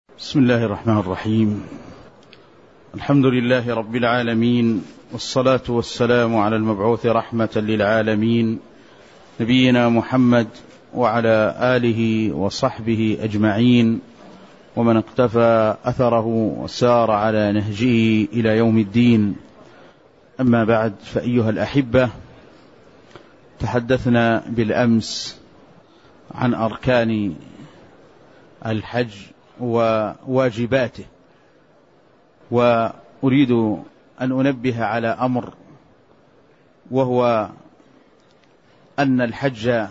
بسم الله الرحمن الرحيم. الحمد لله رب العالمين، والصلاة والسلام على المبعوث رحمة للعالمين نبينا محمد وعلى آله وصحبه أجمعين، ومن اقتفى أثره وسار على نهجه إلى يوم الدين. أما بعد، فأيها الأحبة، تحدثنا بالأمس عن أركان الحج وواجباته، وأريد أن أنبه على أمر، وهو أن الحج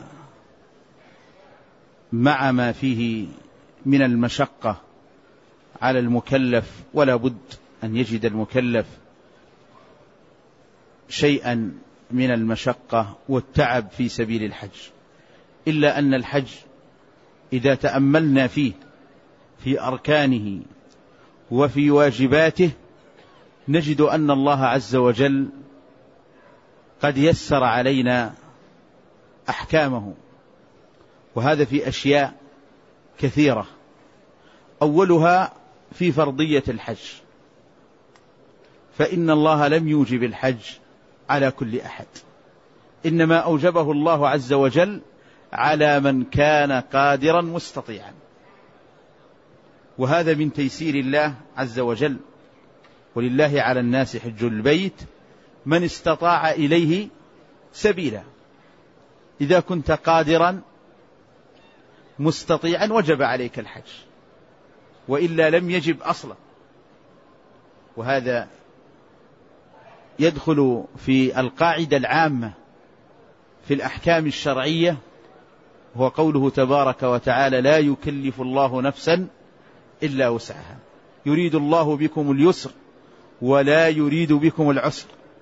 مع ما فيه من المشقة على المكلف، ولا بد أن يجد المكلف شيئا من المشقة والتعب في سبيل الحج، إلا أن الحج إذا تأملنا فيه في أركانه وفي واجباته نجد أن الله عز وجل قد يسر علينا أحكامه، وهذا في أشياء كثيرة. أولها في فرضية الحج، فإن الله لم يوجب الحج على كل أحد، إنما أوجبه الله عز وجل على من كان قادرا مستطيعا، وهذا من تيسير الله عز وجل. ولله على الناس حج البيت من استطاع إليه سبيلا. إذا كنت قادرا مستطيعا وجب عليك الحج، وإلا لم يجب أصلا. وهذا يدخل في القاعدة العامة في الأحكام الشرعية، هو قوله تبارك وتعالى: لا يكلف الله نفسا إلا وسعها، يريد الله بكم اليسر ولا يريد بكم العسر،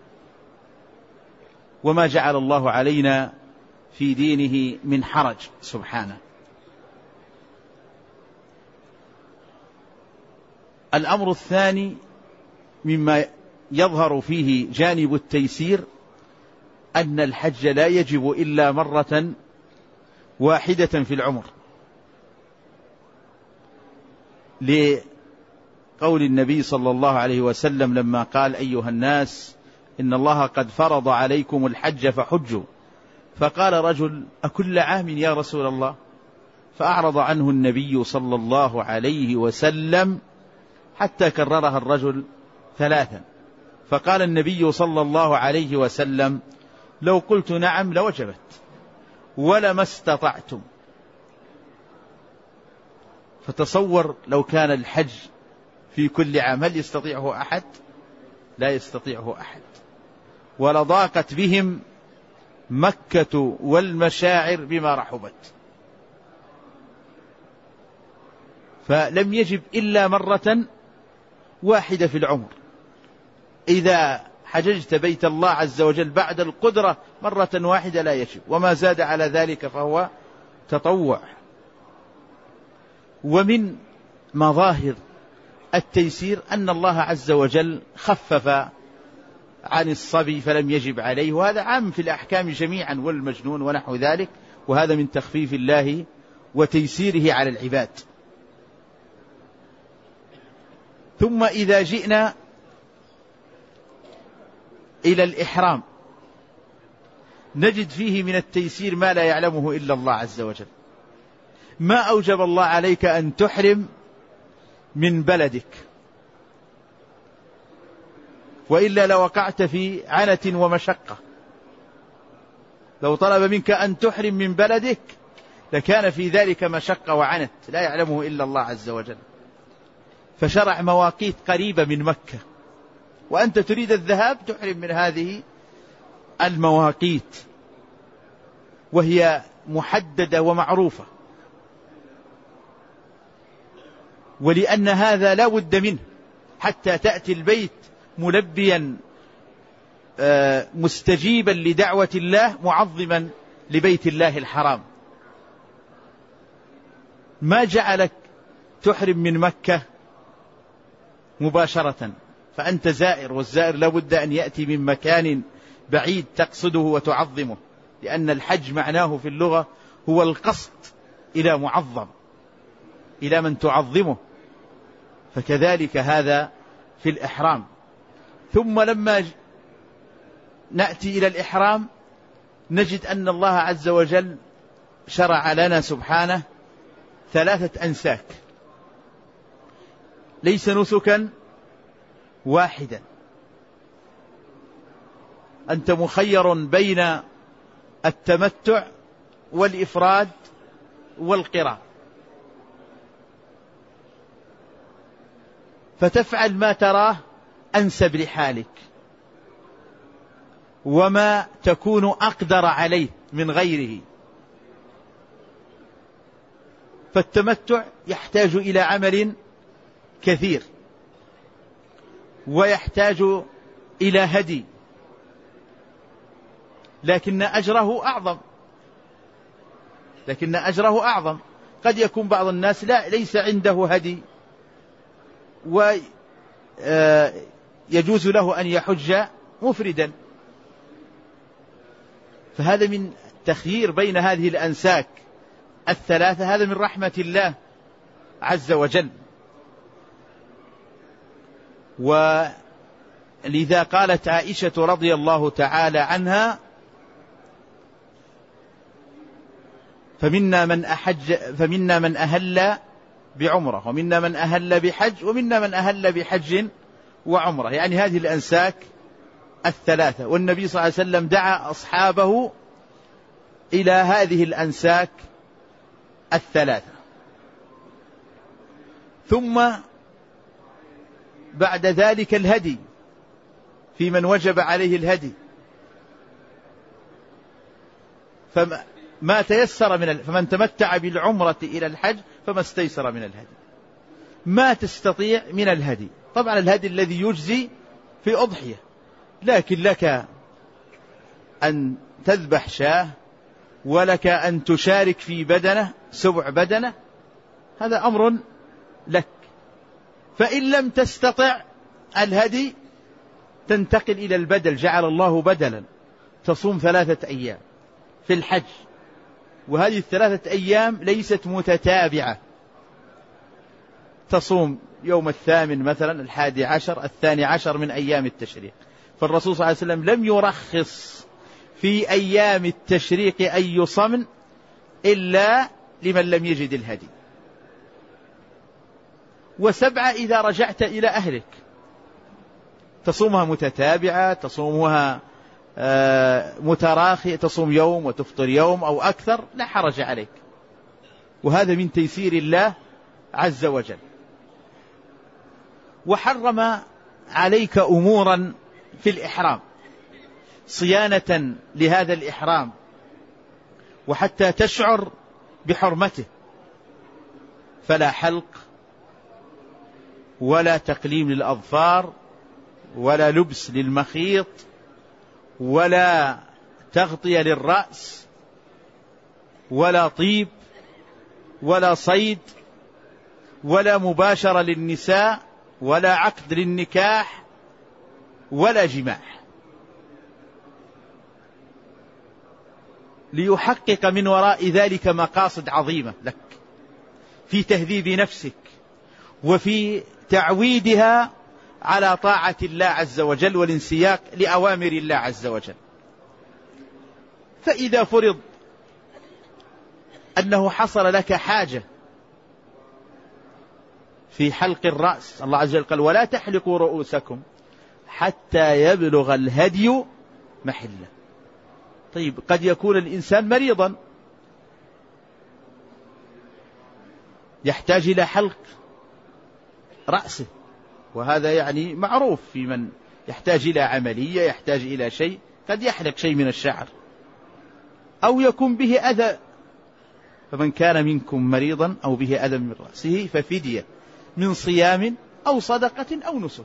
وما جعل الله علينا في دينه من حرج سبحانه. الأمر الثاني مما يظهر فيه جانب التيسير أن الحج لا يجب إلا مرة واحدة في العمر، لقول النبي صلى الله عليه وسلم لما قال: أيها الناس، إن الله قد فرض عليكم الحج فحجوا. فقال رجل: أكل عام يا رسول الله؟ فأعرض عنه النبي صلى الله عليه وسلم حتى كررها الرجل 3. فقال النبي صلى الله عليه وسلم: لو قلت نعم لوجبت ولما استطعتم. فتصور لو كان الحج في كل عام، هل يستطيعه أحد؟ لا يستطيعه أحد. ولضاقت بهم مكة والمشاعر بما رحبت. فلم يجب إلا مرة واحدة في العمر. إذا حججت بيت الله عز وجل بعد القدرة مرة واحدة لا يجب، وما زاد على ذلك فهو تطوع. ومن مظاهر التيسير أن الله عز وجل خفف عن الصبي فلم يجب عليه، وهذا عام في الأحكام جميعا، والمجنون ونحو ذلك، وهذا من تخفيف الله وتيسيره على العباد. ثم إذا جئنا إلى الإحرام نجد فيه من التيسير ما لا يعلمه إلا الله عز وجل. ما أوجب الله عليك أن تحرم من بلدك، وإلا لوقعت في عنة ومشقة. لو طلب منك أن تحرم من بلدك لكان في ذلك مشقة وعنت لا يعلمه إلا الله عز وجل. فشرع مواقيت قريبة من مكة، وأنت تريد الذهاب تحرم من هذه المواقيت، وهي محددة ومعروفة. ولأن هذا لا بد منه حتى تأتي البيت ملبيا مستجيبا لدعوة الله، معظما لبيت الله الحرام. ما جعلك تحرم من مكة مباشرة، فأنت زائر، والزائر لا بد أن يأتي من مكان بعيد تقصده وتعظمه، لأن الحج معناه في اللغة هو القصد إلى معظم، إلى من تعظمه. فكذلك هذا في الإحرام. ثم لما نأتي إلى الإحرام نجد أن الله عز وجل شرع لنا سبحانه 3 أنساك، ليس نسكا واحدا. أنت مخير بين التمتع والإفراد والقران، فتفعل ما تراه أنسب لحالك وما تكون أقدر عليه من غيره. فالتمتع يحتاج إلى عمل كثير ويحتاج إلى هدي، لكن أجره أعظم. قد يكون بعض الناس ليس عنده هدي ويجوز له أن يحج مفردا، فهذا من تخيير بين هذه الأنساك 3، هذا من رحمة الله عز وجل. ولذا قالت عائشة رضي الله تعالى عنها: فمنا من أهل بعمرة، ومنا من أهل بحج، ومنا من أهل بحج وعمرة، يعني هذه الأنساك 3. والنبي صلى الله عليه وسلم دعا أصحابه إلى هذه الأنساك 3. ثم بعد ذلك الهدي في من وجب عليه الهدي، فما تيسر فمن تمتع بالعمرة إلى الحج فما استيسر من الهدي. ما تستطيع من الهدي، طبعا الهدي الذي يجزي في أضحية، لكن لك أن تذبح شاة، ولك أن تشارك في بدنة 7 بدنة، هذا أمر لك. فإن لم تستطع الهدي تنتقل إلى البدل، جعل الله بدلا، تصوم 3 أيام في الحج، وهذه 3 أيام ليست متتابعة، تصوم يوم 8 مثلا، 11، 12 من أيام التشريق. فالرسول صلى الله عليه وسلم لم يرخص في أيام التشريق أي صوم إلا لمن لم يجد الهدي. 7 إذا رجعت إلى أهلك، تصومها متتابعة، تصومها متراخية، تصوم يوم وتفطر يوم أو أكثر، لا حرج عليك، وهذا من تيسير الله عز وجل. وحرم عليك أمورا في الإحرام صيانة لهذا الإحرام وحتى تشعر بحرمته، فلا حلق ولا تقليم للأظفار ولا لبس للمخيط ولا تغطية للرأس ولا طيب ولا صيد ولا مباشرة للنساء ولا عقد للنكاح ولا جماع، ليحقق من وراء ذلك مقاصد عظيمة لك في تهذيب نفسك وفي تعويدها على طاعة الله عز وجل والانسياق لأوامر الله عز وجل. فإذا فرض أنه حصل لك حاجة في حلق الرأس، الله عز وجل قال: ولا تحلقوا رؤوسكم حتى يبلغ الهدي محله. طيب، قد يكون الإنسان مريضا يحتاج إلى حلق رأسه، وهذا يعني معروف في من يحتاج إلى عملية، يحتاج إلى شيء، قد يحلق شيء من الشعر أو يكون به أذى. فمن كان منكم مريضا أو به أذى من رأسه ففدية من صيام أو صدقة أو نسك.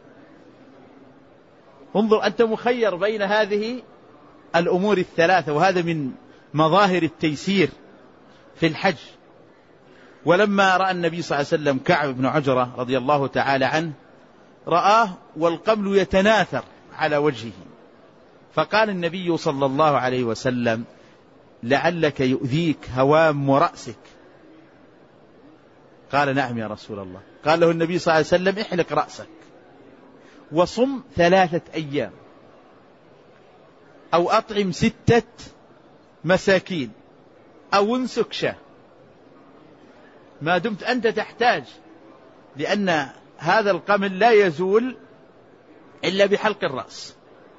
انظر، أنت مخير بين هذه الأمور 3، وهذا من مظاهر التيسير في الحج. ولما رأى النبي صلى الله عليه وسلم كعب بن عجرة رضي الله تعالى عنه، رآه والقمل يتناثر على وجهه، فقال النبي صلى الله عليه وسلم: لعلك يؤذيك هوام رأسك. قال نعم يا رسول الله. قال له النبي صلى الله عليه وسلم احلق رأسك وصم 3 أيام أو أطعم 6 مساكين أو انسك شاة، ما دمت أنت تحتاج، لأن هذا القمل لا يزول إلا بحلق الرأس.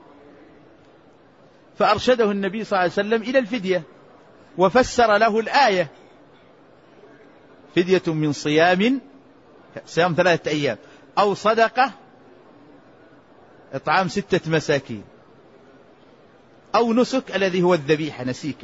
فأرشده النبي صلى الله عليه وسلم إلى الفدية، وفسر له الآية: فدية من صيام 3 أيام أو صدقة إطعام 6 مساكين أو نسك الذي هو الذبيحة نسيكة.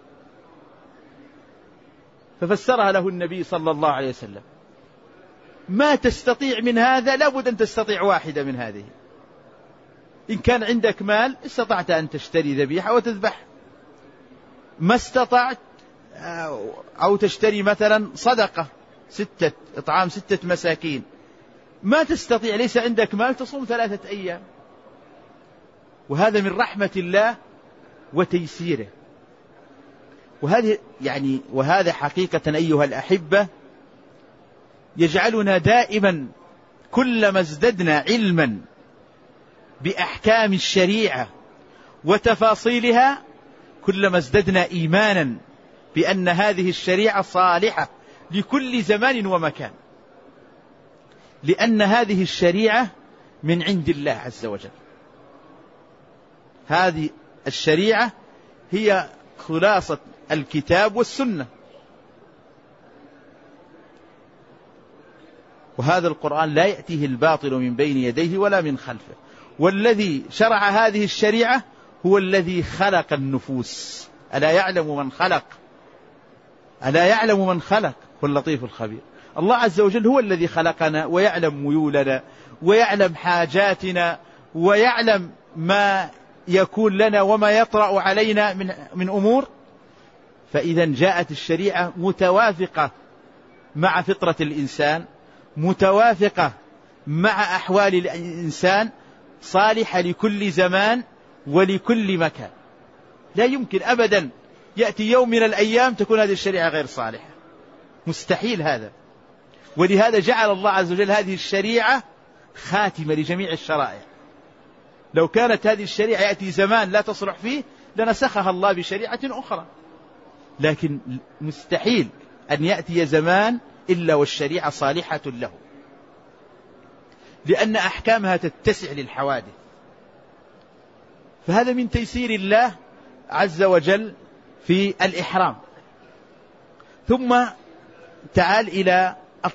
ففسرها له النبي صلى الله عليه وسلم. ما تستطيع من هذا لابد أن تستطيع واحدة من هذه. إن كان عندك مال استطعت أن تشتري ذبيحة وتذبح، ما استطعت أو تشتري مثلا صدقة إطعام 6 مساكين، ما تستطيع ليس عندك مال تصوم 3 أيام. وهذا من رحمة الله وتيسيره. وهذا حقيقة أيها الأحبة يجعلنا دائما كلما ازددنا علما بأحكام الشريعة وتفاصيلها كلما ازددنا إيمانا بأن هذه الشريعة صالحة لكل زمان ومكان، لأن هذه الشريعة من عند الله عز وجل. هذه الشريعة هي خلاصة الكتاب والسنة، وهذا القرآن لا يأتيه الباطل من بين يديه ولا من خلفه. والذي شرع هذه الشريعة هو الذي خلق النفوس. ألا يعلم من خلق؟ ألا يعلم من خلق؟ هو اللطيف الخبير. الله عز وجل هو الذي خلقنا ويعلم ميولنا ويعلم حاجاتنا ويعلم ما يكون لنا وما يطرأ علينا من أمور. فإذا جاءت الشريعة متوافقة مع فطرة الإنسان، متوافقة مع أحوال الإنسان، صالحة لكل زمان ولكل مكان. لا يمكن أبدا يأتي يوم من الأيام تكون هذه الشريعة غير صالحة، مستحيل هذا. ولهذا جعل الله عز وجل هذه الشريعة خاتمة لجميع الشرائع. لو كانت هذه الشريعة يأتي زمان لا تصلح فيه لنسخها الله بشريعة أخرى، لكن مستحيل أن يأتي زمان إلا والشريعة صالحة له، لأن أحكامها تتسع للحوادث. فهذا من تيسير الله عز وجل في الإحرام. ثم تعال إلى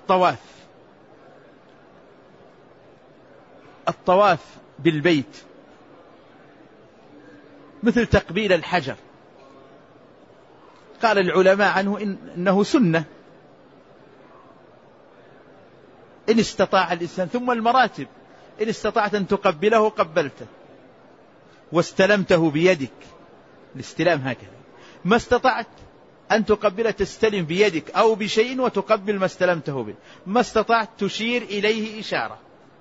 الطواف بالبيت، مثل تقبيل الحجر. قال العلماء عنه إنه سنة إن استطاع الإنسان. ثم المراتب: إن استطعت أن تقبله قبلته واستلمته بيدك، الاستلام هكذا. ما استطعت أن تقبله تستلم بيدك أو بشيء وتقبل ما استلمته به. ما استطعت تشير إليه إشارة.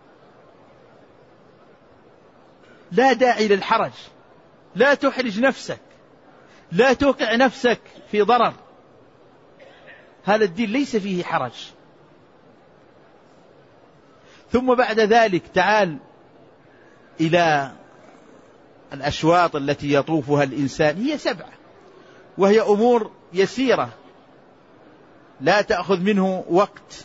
لا داعي للحرج، لا تحرج نفسك، لا توقع نفسك في ضرر. هذا الدين ليس فيه حرج. ثم بعد ذلك تعال إلى الأشواط التي يطوفها الإنسان. هي 7، وهي أمور يسيرة لا تأخذ منه وقت،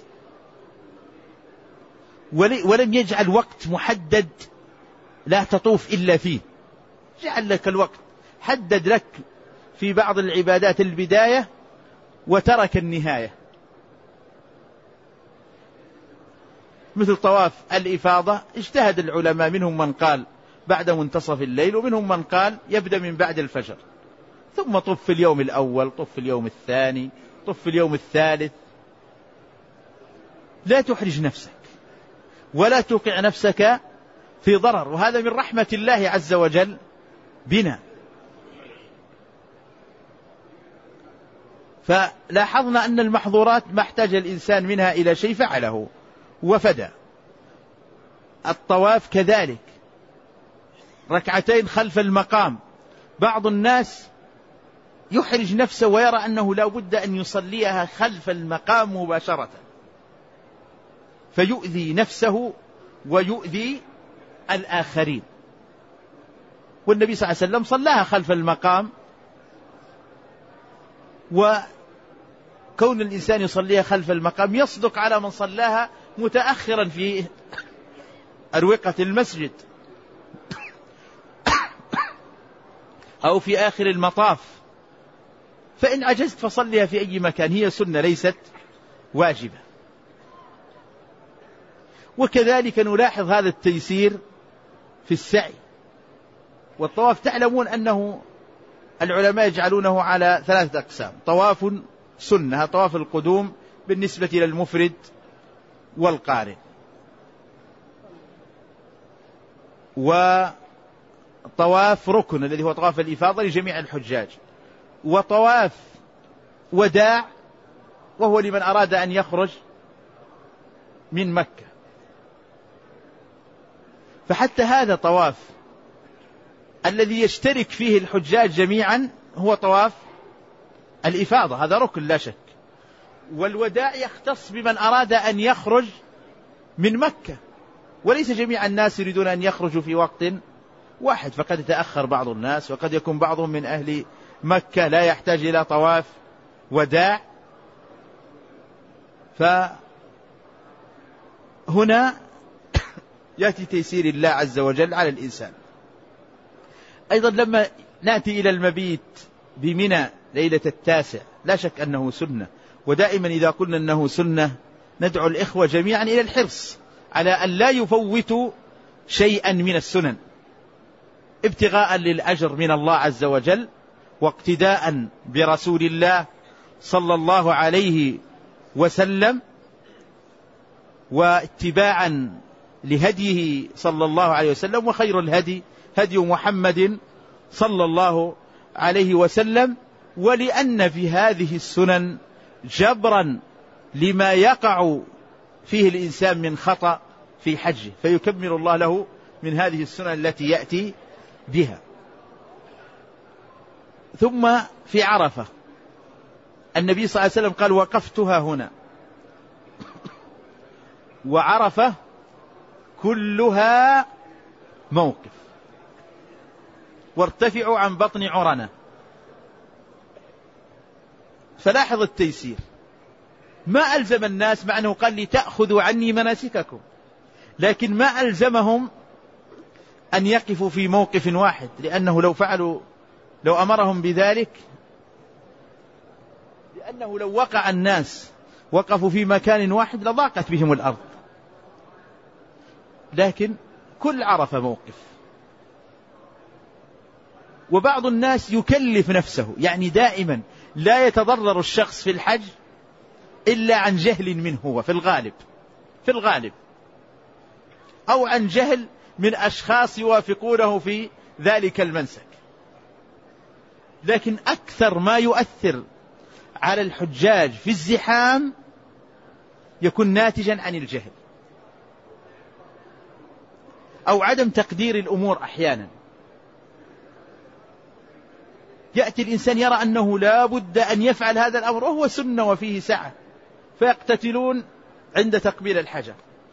ولم يجعل وقت محدد لا تطوف إلا فيه. جعل لك الوقت، حدد لك في بعض العبادات البداية وترك النهاية، مثل طواف الإفاضة. اجتهد العلماء، منهم من قال بعد منتصف الليل، ومنهم من قال يبدأ من بعد الفجر، ثم طف في اليوم الأول، طف في اليوم الثاني، طف في اليوم الثالث. لا تحرج نفسك ولا توقع نفسك في ضرر، وهذا من رحمة الله عز وجل بنا. فلاحظنا أن المحظورات ما احتاج الإنسان منها إلى شيء فعله وفدى. الطواف كذلك، 2 خلف المقام. بعض الناس يحرج نفسه ويرى أنه لا بد أن يصليها خلف المقام مباشرة، فيؤذي نفسه ويؤذي الآخرين. والنبي صلى الله عليه وسلم صلاها خلف المقام، وكون الإنسان يصليها خلف المقام يصدق على من صلاها متأخرا في أروقة المسجد أو في آخر المطاف. فإن عجزت فصليها في أي مكان، هي سنة ليست واجبة. وكذلك نلاحظ هذا التيسير في السعي والطواف. تعلمون أنه العلماء يجعلونه على 3 أقسام: طواف سنة، طواف القدوم بالنسبة للمفرد والقارن، وطواف ركن الذي هو طواف الإفاضة لجميع الحجاج، وطواف وداع وهو لمن أراد أن يخرج من مكة. فحتى هذا طواف الذي يشترك فيه الحجاج جميعا هو طواف الإفاضة، هذا ركن لا شك. والوداع يختص بمن أراد أن يخرج من مكة، وليس جميع الناس يريدون أن يخرجوا في وقت واحد، فقد يتأخر بعض الناس، وقد يكون بعضهم من أهل مكة لا يحتاج إلى طواف وداع. فهنا يأتي تيسير الله عز وجل على الإنسان. أيضا لما نأتي إلى المبيت بمنى ليلة 9، لا شك أنه سنة، ودائما إذا قلنا أنه سنة ندعو الإخوة جميعا إلى الحرص على أن لا يفوتوا شيئا من السنن، ابتغاء للأجر من الله عز وجل، واقتداء برسول الله صلى الله عليه وسلم، واتباعا لهديه صلى الله عليه وسلم. وخير الهدي هدي محمد صلى الله عليه وسلم. ولأن في هذه السنن جبرا لما يقع فيه الإنسان من خطأ في حجه، فيكمل الله له من هذه السنن التي يأتي بها. ثم في عرفة النبي صلى الله عليه وسلم قال: وقفتها هنا. وعرفة كلها موقف، وارتفعوا عن بطن عرنة. فلاحظ التيسير، ما ألزم الناس، مع أنه قال: لتأخذوا عني مناسككم، لكن ما ألزمهم أن يقفوا في موقف واحد، لأنه لو أمرهم بذلك، لأنه لو وقع الناس وقفوا في مكان واحد لضاقت بهم الأرض. لكن كل عرفة موقف. وبعض الناس يكلف نفسه، يعني دائما لا يتضرر الشخص في الحج إلا عن جهل منه هو في الغالب، أو عن جهل من أشخاص يوافقونه في ذلك المنسك. لكن أكثر ما يؤثر على الحجاج في الزحام يكون ناتجا عن الجهل أو عدم تقدير الأمور. أحيانا يأتي الإنسان يرى أنه لا بد أن يفعل هذا الأمر وهو سنة وفيه سعة، فيقتتلون عند تقبيل الحجر،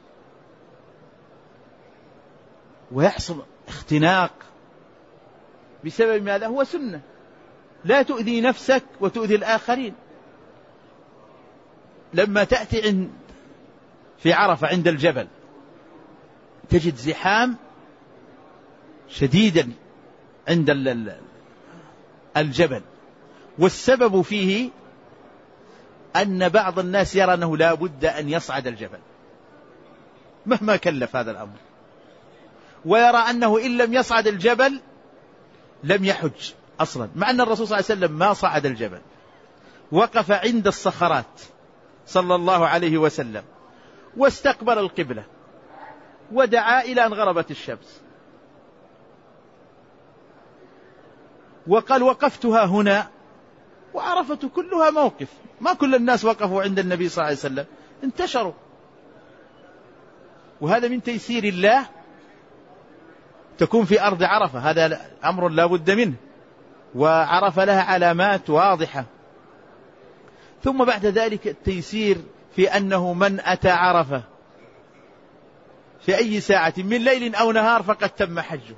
ويحصل اختناق بسبب ماذا؟ هو سنة، لا تؤذي نفسك وتؤذي الآخرين. لما تأتي في عرفة عند الجبل تجد زحام شديدا عند الجبل، والسبب فيه أن بعض الناس يرى أنه لا بد أن يصعد الجبل مهما كلف هذا الأمر، ويرى أنه إن لم يصعد الجبل لم يحج أصلا، مع أن الرسول صلى الله عليه وسلم ما صعد الجبل، وقف عند الصخرات صلى الله عليه وسلم، واستقبل القبلة، ودعا إلى أن غربت الشمس، وقال: وقفتها هنا. وعرفة كلها موقف، ما كل الناس وقفوا عند النبي صلى الله عليه وسلم، انتشروا. وهذا من تيسير الله تكون في أرض عرفة، هذا أمر لا بد منه، وعرفة لها علامات واضحة. ثم بعد ذلك التيسير في أنه من أتى عرفة في أي ساعة من ليل أو نهار فقد تم حجه.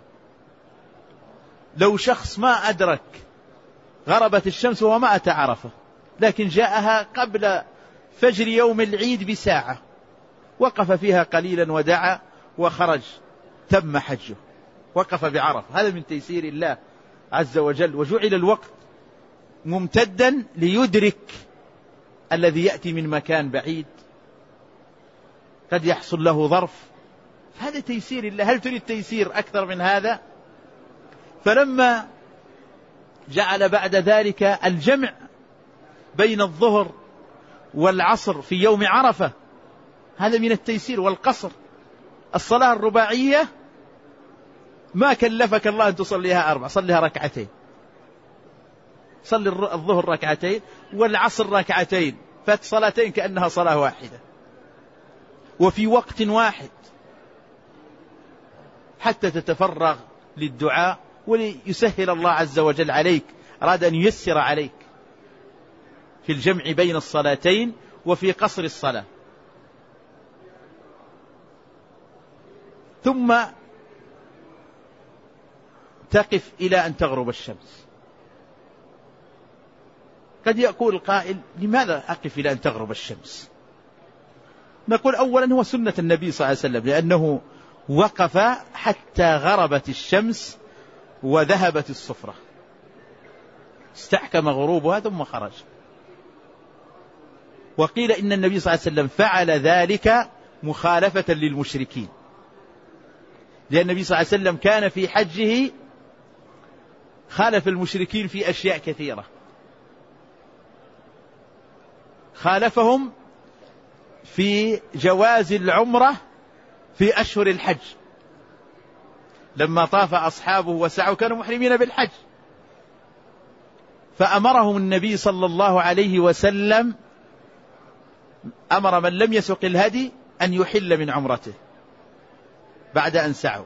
لو شخص ما أدرك غربت الشمس وهو ما أتى عرفة، لكن جاءها قبل فجر يوم العيد بساعة، وقف فيها قليلا ودعا وخرج، تم حجه، وقف بعرفة. هذا من تيسير الله عز وجل. وجعل الوقت ممتدا ليدرك الذي يأتي من مكان بعيد، قد يحصل له ظرف، هذا تيسير الله. هل تريد تيسير أكثر من هذا؟ فلما جعل بعد ذلك الجمع بين الظهر والعصر في يوم عرفة، هذا من التيسير والقصر. الصلاة الرباعية ما كلفك الله أن تصليها 4، صليها ركعتين، صلي الظهر ركعتين والعصر ركعتين، فصلاتين كأنها صلاة واحدة وفي وقت واحد، حتى تتفرغ للدعاء وليسهل الله عز وجل عليك، أراد أن ييسر عليك في الجمع بين الصلاتين وفي قصر الصلاة. ثم تقف إلى أن تغرب الشمس. قد يقول القائل: لماذا أقف إلى أن تغرب الشمس؟ نقول: أولا هو سنة النبي صلى الله عليه وسلم، لأنه وقف حتى غربت الشمس وذهبت الصفرة، استحكم غروبها ثم خرج. وقيل إن النبي صلى الله عليه وسلم فعل ذلك مخالفة للمشركين، لأن النبي صلى الله عليه وسلم كان في حجه خالف المشركين في أشياء كثيرة. خالفهم في جواز العمرة في أشهر الحج، لما طاف أصحابه وسعوا كانوا محرمين بالحج، فأمرهم النبي صلى الله عليه وسلم، أمر من لم يسق الهدي أن يحل من عمرته بعد أن سعوا،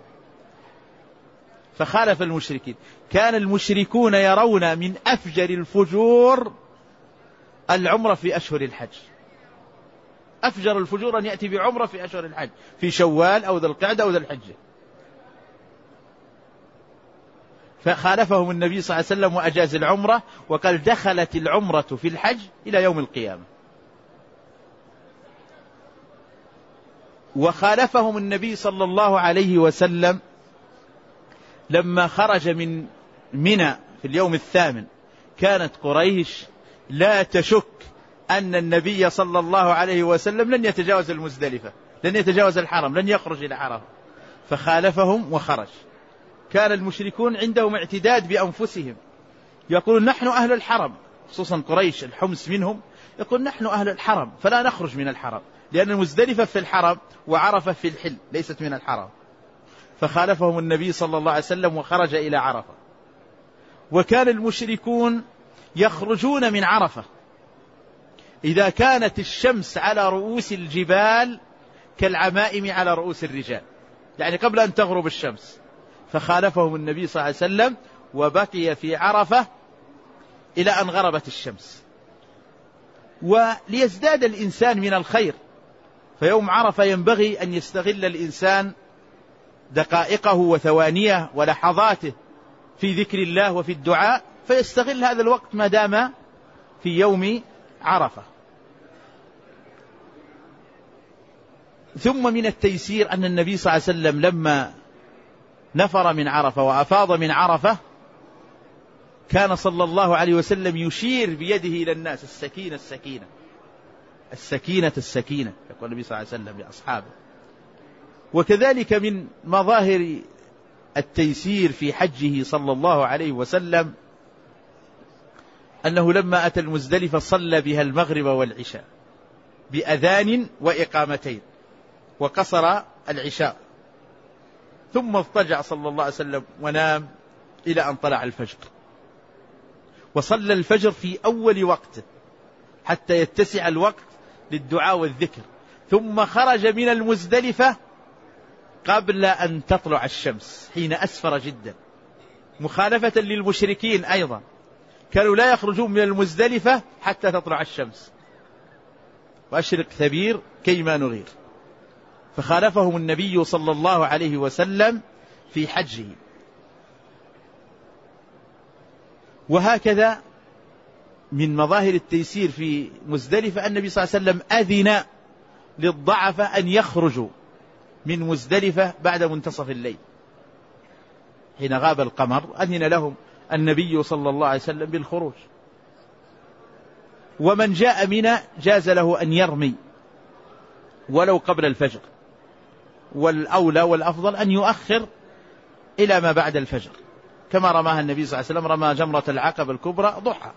فخالف المشركين. كان المشركون يرون من أفجر الفجور العمرة في أشهر الحج، أفجر الفجور أن يأتي بعمرة في أشهر الحج، في شوال أو ذي القعدة أو ذي الحجة. فخالفهم النبي صلى الله عليه وسلم وأجاز العمرة، وقال: دخلت العمرة في الحج إلى يوم القيامة. وخالفهم النبي صلى الله عليه وسلم لما خرج من منى في اليوم الثامن. كانت قريش لا تشك أن النبي صلى الله عليه وسلم لن يتجاوز المزدلفة، لن يتجاوز الحرم، لن يخرج إلى عرفة، فخالفهم وخرج. كان المشركون عندهم اعتداد بأنفسهم، يقولون: نحن أهل الحرم، خصوصا قريش الحمس منهم، يقول: نحن أهل الحرم فلا نخرج من الحرم، لأن المزدلفة في الحرم وعرفة في الحل، ليست من الحرم. فخالفهم النبي صلى الله عليه وسلم وخرج إلى عرفة. وكان المشركون يخرجون من عرفة إذا كانت الشمس على رؤوس الجبال كالعمائم على رؤوس الرجال، يعني قبل أن تغرب الشمس. فخالفهم النبي صلى الله عليه وسلم وبقي في عرفة إلى أن غربت الشمس. وليزداد الإنسان من الخير، فيوم عرفة ينبغي أن يستغل الإنسان دقائقه وثوانيه ولحظاته في ذكر الله وفي الدعاء، فيستغل هذا الوقت ما دام في يوم عرفة. ثم من التيسير أن النبي صلى الله عليه وسلم لما نفر من عرفة وأفاض من عرفة، كان صلى الله عليه وسلم يشير بيده إلى الناس: السكينة السكينة، السكينة السكينة، يقول النبي صلى الله عليه وسلم لأصحابه. وكذلك من مظاهر التيسير في حجه صلى الله عليه وسلم أنه لما أتى المزدلفة صلى بها المغرب والعشاء بأذان وإقامتين، وقصر العشاء، ثم اضطجع صلى الله عليه وسلم ونام إلى أن طلع الفجر، وصلى الفجر في أول وقته حتى يتسع الوقت للدعاء والذكر، ثم خرج من المزدلفة قبل أن تطلع الشمس حين أسفر جدا، مخالفة للمشركين أيضا، كانوا لا يخرجون من المزدلفة حتى تطلع الشمس. وأشرق ثبير كيما نغير. فخالفهم النبي صلى الله عليه وسلم في حجه. وهكذا من مظاهر التيسير في مزدلفة النبي صلى الله عليه وسلم أذن للضعف أن يخرجوا من مزدلفة بعد منتصف الليل حين غاب القمر، أذن لهم النبي صلى الله عليه وسلم بالخروج. ومن جاء منى جاز له أن يرمي ولو قبل الفجر، والأولى والأفضل أن يؤخر إلى ما بعد الفجر، كما رماها النبي صلى الله عليه وسلم، رمى جمرة العقبة الكبرى ضحى.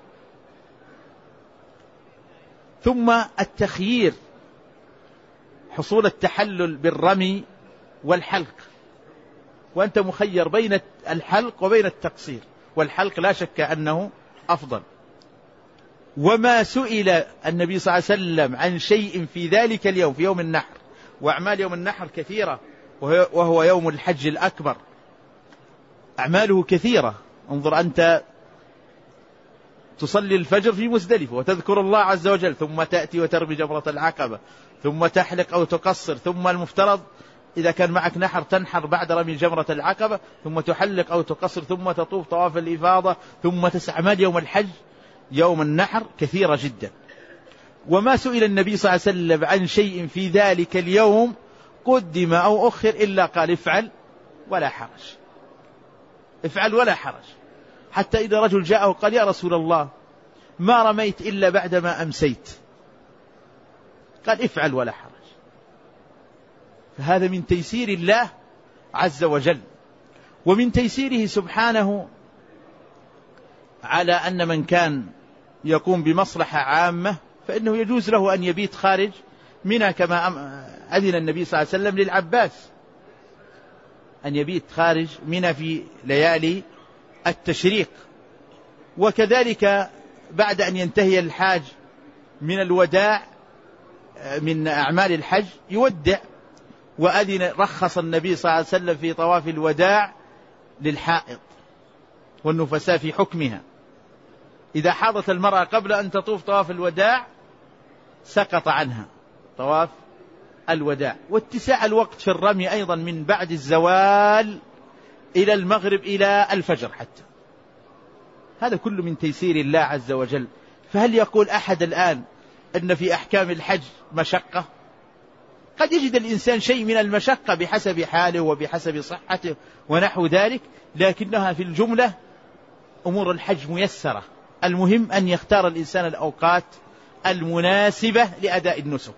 ثم التخيير، حصول التحلل بالرمي والحلق، وأنت مخير بين الحلق وبين التقصير، والحلق لا شك أنه أفضل. وما سئل النبي صلى الله عليه وسلم عن شيء في ذلك اليوم، في يوم النحر، وأعمال يوم النحر كثيرة، وهو يوم الحج الأكبر، أعماله كثيرة. انظر أنت تصلي الفجر في مزدلفة وتذكر الله عز وجل، ثم تأتي وترمي جمرة العقبة، ثم تحلق أو تقصر، ثم المفترض إذا كان معك نحر تنحر بعد رمي جمرة العقبة، ثم تحلق أو تقصر، ثم تطوف طواف الإفاضة، ثم تسعى يوم الحج يوم النحر، كثيرة جدا. وما سئل النبي صلى الله عليه وسلم عن شيء في ذلك اليوم قدم أو أخر إلا قال افعل ولا حرج، افعل ولا حرج. حتى إذا رجل جاءه قال يا رسول الله ما رميت إلا بعدما أمسيت، قال افعل ولا حرج. فهذا من تيسير الله عز وجل، ومن تيسيره سبحانه على أن من كان يقوم بمصلحة عامة فإنه يجوز له أن يبيت خارج منى، كما أذن النبي صلى الله عليه وسلم للعباس أن يبيت خارج منى في ليالي التشريق. وكذلك بعد أن ينتهي الحاج من الوداع من أعمال الحج يودع، وأذن رخص النبي صلى الله عليه وسلم في طواف الوداع للحائض والنفساء في حكمها. إذا حاضت المرأة قبل أن تطوف طواف الوداع سقط عنها طواف الوداع. واتساع الوقت في الرمي أيضا من بعد الزوال إلى المغرب إلى الفجر حتى، هذا كله من تيسير الله عز وجل. فهل يقول أحد الآن أن في أحكام الحج مشقة؟ قد يجد الإنسان شيء من المشقة بحسب حاله وبحسب صحته ونحو ذلك، لكنها في الجملة أمور الحج ميسرة. المهم أن يختار الإنسان الأوقات المناسبة لأداء النسك.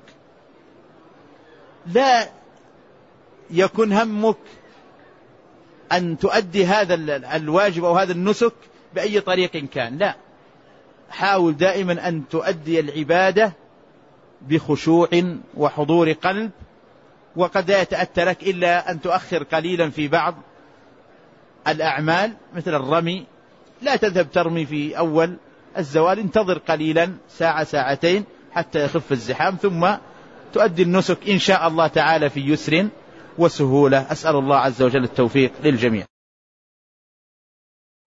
لا يكن همك أن تؤدي هذا الواجب أو هذا النسك بأي طريق كان، لا، حاول دائما أن تؤدي العبادة بخشوع وحضور قلب، وقد لا يتأتى لك إلا أن تؤخر قليلا في بعض الأعمال مثل الرمي. لا تذهب ترمي في أول الزوال، انتظر قليلا ساعة ساعتين حتى يخف الزحام، ثم تؤدي النسك إن شاء الله تعالى في يسر وسهولة. أسأل الله عز وجل التوفيق للجميع.